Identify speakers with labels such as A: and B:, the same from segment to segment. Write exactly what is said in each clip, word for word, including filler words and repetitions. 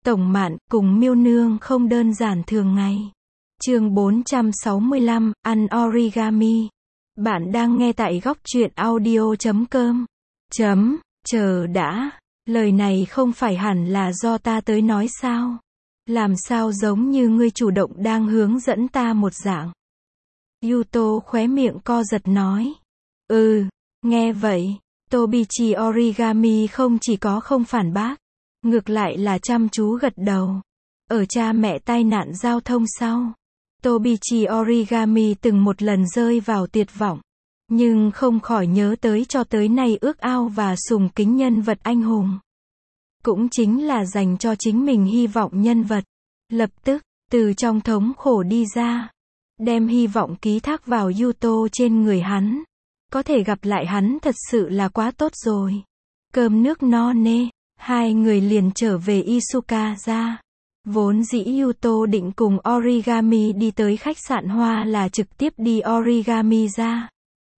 A: Tổng Mạn cùng Miêu Nương không đơn giản thường ngày. Chương bốn trăm sáu mươi lăm, ăn origami. Bạn đang nghe tại góc truyện audio chấm com. Chấm, chờ đã. Lời này không phải hẳn là do ta tới nói sao? Làm sao giống như ngươi chủ động đang hướng dẫn ta một dạng. Yuto khóe miệng co giật nói. Ừ, nghe vậy, Tobichi Origami không chỉ có không phản bác, ngược lại là chăm chú gật đầu. Ở cha mẹ tai nạn giao thông sau, Tobichi Origami từng một lần rơi vào tuyệt vọng, nhưng không khỏi nhớ tới cho tới nay ước ao và sùng kính nhân vật anh hùng. Cũng chính là dành cho chính mình hy vọng nhân vật. Lập tức, từ trong thống khổ đi ra, đem hy vọng ký thác vào Yuto trên người hắn. Có thể gặp lại hắn thật sự là quá tốt rồi. Cơm nước no nê, hai người liền trở về Isuka ra. Vốn dĩ Yuto định cùng Origami đi tới khách sạn Hoa là trực tiếp đi Origami ra.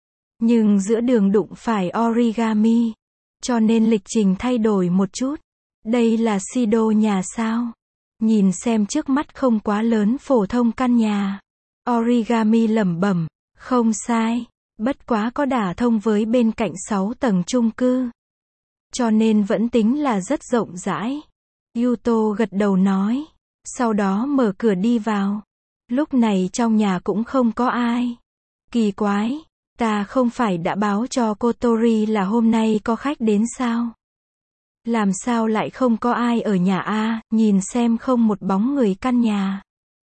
A: Nhưng giữa đường đụng phải Origami, cho nên lịch trình thay đổi một chút. Đây là Shido nhà sao? Nhìn xem trước mắt không quá lớn phổ thông căn nhà. Origami lẩm bẩm, không sai, bất quá có đả thông với bên cạnh sáu tầng chung cư. Cho nên vẫn tính là rất rộng rãi. Yuto gật đầu nói, sau đó mở cửa đi vào. Lúc này trong nhà cũng không có ai. Kỳ quái, ta không phải đã báo cho Kotori là hôm nay có khách đến sao? Làm sao lại không có ai ở nhà a? Nhìn xem không một bóng người căn nhà.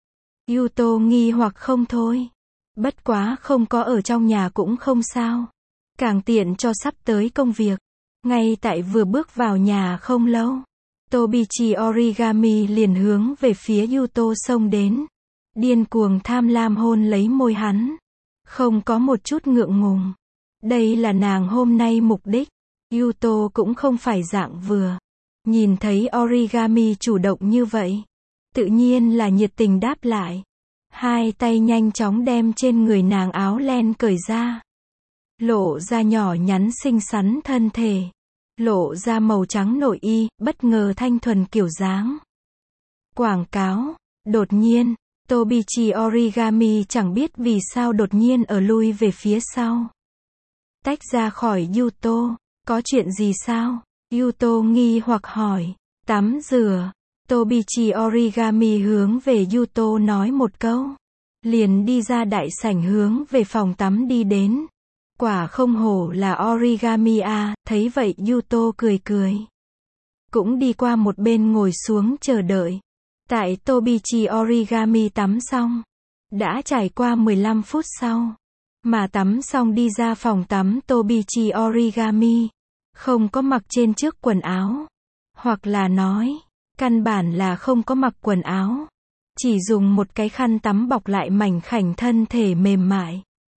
A: Yuto nghi hoặc không thôi. Bất quá không có ở trong nhà cũng không sao. Càng tiện cho sắp tới công việc. Ngay tại vừa bước vào nhà không lâu, Tobichi Origami liền hướng về phía Yuto xông đến. Điên cuồng tham lam hôn lấy môi hắn. Không có một chút ngượng ngùng. Đây là nàng hôm nay mục đích. Yuto cũng không phải dạng vừa. Nhìn thấy Origami chủ động như vậy, tự nhiên là nhiệt tình đáp lại. Hai tay nhanh chóng đem trên người nàng áo len cởi ra. Lộ ra nhỏ nhắn xinh xắn thân thể. Lộ ra màu trắng nội y, bất ngờ thanh thuần kiểu dáng. Quảng cáo. Đột nhiên, Tobichi Origami chẳng biết vì sao đột nhiên ở lui về phía sau. Tách ra khỏi Yuto. Có chuyện gì sao? Yuto nghi hoặc hỏi. Tắm rửa. Tobichi Origami hướng về Yuto nói một câu. Liền đi ra đại sảnh hướng về phòng tắm đi đến. Quả không hổ là Origami à, thấy vậy Yuto cười cười. Cũng đi qua một bên ngồi xuống chờ đợi. Tại Tobichi Origami tắm xong. Đã trải qua mười lăm phút sau. Mà tắm xong đi ra phòng tắm Tobichi Origami. Không có mặc trên trước quần áo. Hoặc là nói, căn bản là không có mặc quần áo. Chỉ dùng một cái khăn tắm bọc lại mảnh khảnh thân thể mềm mại.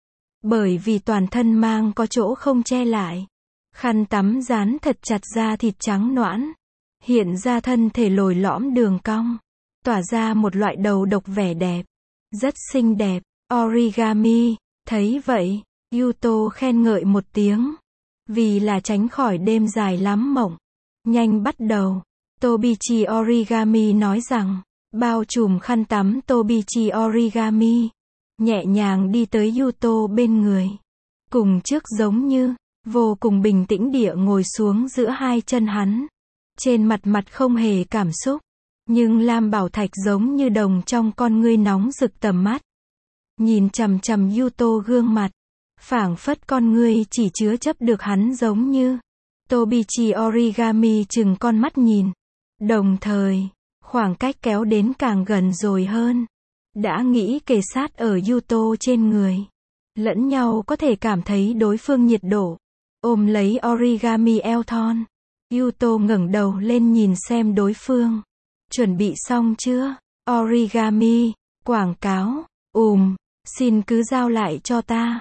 A: Bởi vì toàn thân mang có chỗ không che lại. Khăn tắm dán thật chặt da thịt trắng nõn. Hiện ra thân thể lồi lõm đường cong. Tỏa ra một loại đầu độc vẻ đẹp. Rất xinh đẹp. Origami, thấy vậy, Yuto khen ngợi một tiếng. Vì là tránh khỏi đêm dài lắm mộng. Nhanh bắt đầu. Tobichi Origami nói rằng, bao trùm khăn tắm Tobichi Origami. Nhẹ nhàng đi tới Yuto bên người. Cùng trước giống như, vô cùng bình tĩnh địa ngồi xuống giữa hai chân hắn. Trên mặt mặt không hề cảm xúc. Nhưng lam bảo thạch giống như đồng trong con ngươi nóng rực tầm mắt. Nhìn chằm chằm Yuto gương mặt. Phảng phất con ngươi chỉ chứa chấp được hắn giống như. Tobichi Origami chừng con mắt nhìn. Đồng thời, khoảng cách kéo đến càng gần rồi hơn. Đã nghĩ kề sát ở Yuto trên người. Lẫn nhau có thể cảm thấy đối phương nhiệt độ. Ôm lấy Origami eo thon. Yuto ngẩng đầu lên nhìn xem đối phương. Chuẩn bị xong chưa? Origami, quảng cáo, ùm, xin cứ giao lại cho ta.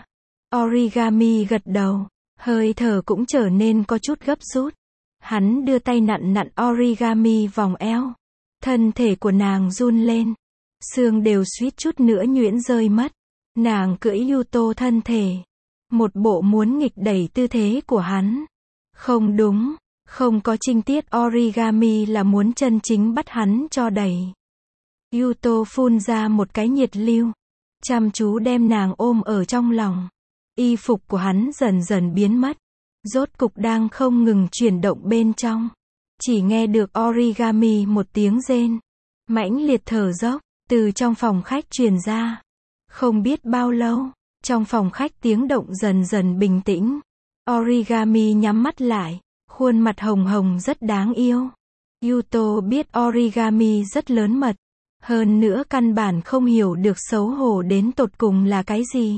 A: Origami gật đầu, hơi thở cũng trở nên có chút gấp rút. Hắn đưa tay nặn nặn Origami vòng eo. Thân thể của nàng run lên. Xương đều suýt chút nữa nhuyễn rơi mất. Nàng cưỡi Yuto thân thể. Một bộ muốn nghịch đẩy tư thế của hắn. Không đúng, Không có trinh tiết origami là muốn chân chính bắt hắn cho đầy. Yuto phun ra một cái nhiệt lưu, chăm chú đem nàng ôm ở trong lòng. Y phục của hắn dần dần biến mất, rốt cục đang không ngừng chuyển động bên trong. Chỉ nghe được origami một tiếng rên, mãnh liệt thở dốc, từ trong phòng khách truyền ra. Không biết bao lâu, trong phòng khách tiếng động dần dần bình tĩnh. Origami nhắm mắt lại, khuôn mặt hồng hồng rất đáng yêu. Yuto biết origami rất lớn mật, hơn nữa căn bản không hiểu được xấu hổ đến tột cùng là cái gì.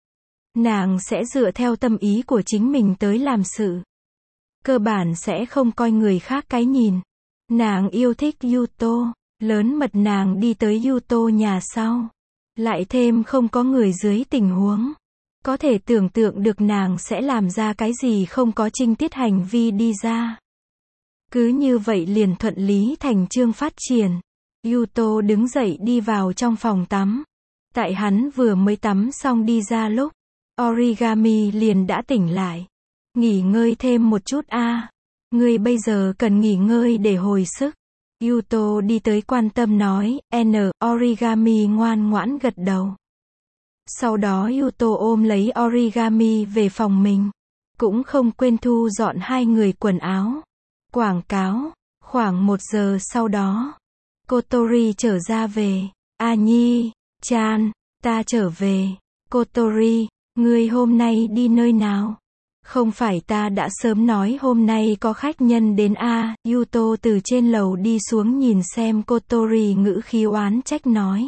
A: Nàng sẽ dựa theo tâm ý của chính mình tới làm sự. Cơ bản sẽ không coi người khác cái nhìn. Nàng yêu thích Yuto, lớn mật nàng đi tới Yuto nhà sau. Lại thêm không có người dưới tình huống. Có thể tưởng tượng được nàng sẽ làm ra cái gì không có trinh tiết hành vi đi ra. Cứ như vậy liền thuận lý thành chương phát triển. Yuto đứng dậy đi vào trong phòng tắm. Tại hắn vừa mới tắm xong đi ra lúc, origami liền đã tỉnh lại. Nghỉ ngơi thêm một chút a. À. Ngươi bây giờ cần nghỉ ngơi để hồi sức. Yuto đi tới quan tâm nói, N, origami ngoan ngoãn gật đầu. Sau đó Yuto ôm lấy origami về phòng mình. Cũng không quên thu dọn hai người quần áo. Quảng cáo, khoảng một giờ sau đó, Kotori trở ra về. A Nhi, Chan, ta trở về. Kotori, ngươi hôm nay đi nơi nào? Không phải ta đã sớm nói hôm nay có khách nhân đến a à? Yuto từ trên lầu đi xuống nhìn xem Kotori ngữ khí oán trách nói.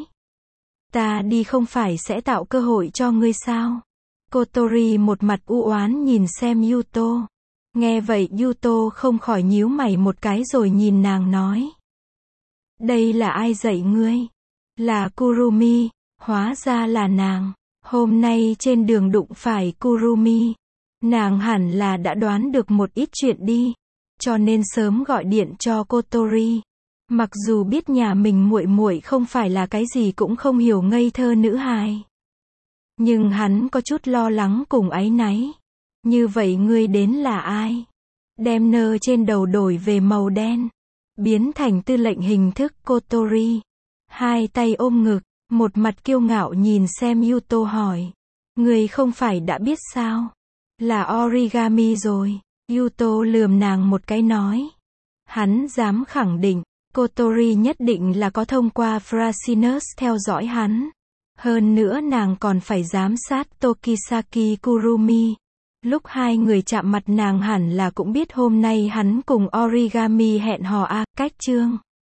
A: Ta đi không phải sẽ tạo cơ hội cho ngươi sao? Kotori một mặt u oán nhìn xem Yuto. Nghe vậy Yuto không khỏi nhíu mày một cái rồi nhìn nàng nói. Đây là ai dạy ngươi? Là Kurumi, hóa ra là nàng. Hôm nay trên đường đụng phải Kurumi. Nàng hẳn là đã đoán được một ít chuyện đi, cho nên sớm gọi điện cho Kotori. Mặc dù biết nhà mình muội muội không phải là cái gì cũng không hiểu ngây thơ nữ hài, nhưng hắn có chút lo lắng cùng áy náy. Như vậy ngươi đến là ai? Đem nơ trên đầu đổi về màu đen, biến thành tư lệnh hình thức Kotori. Hai tay ôm ngực, một mặt kiêu ngạo nhìn xem Yuto hỏi. Ngươi không phải đã biết sao? Là origami rồi. Yuto lườm nàng một cái nói. Hắn dám khẳng định, Kotori nhất định là có thông qua Frasinus theo dõi hắn. Hơn nữa nàng còn phải giám sát Tokisaki Kurumi. Lúc hai người chạm mặt nàng hẳn là cũng biết hôm nay hắn cùng origami hẹn hò a, cách chương.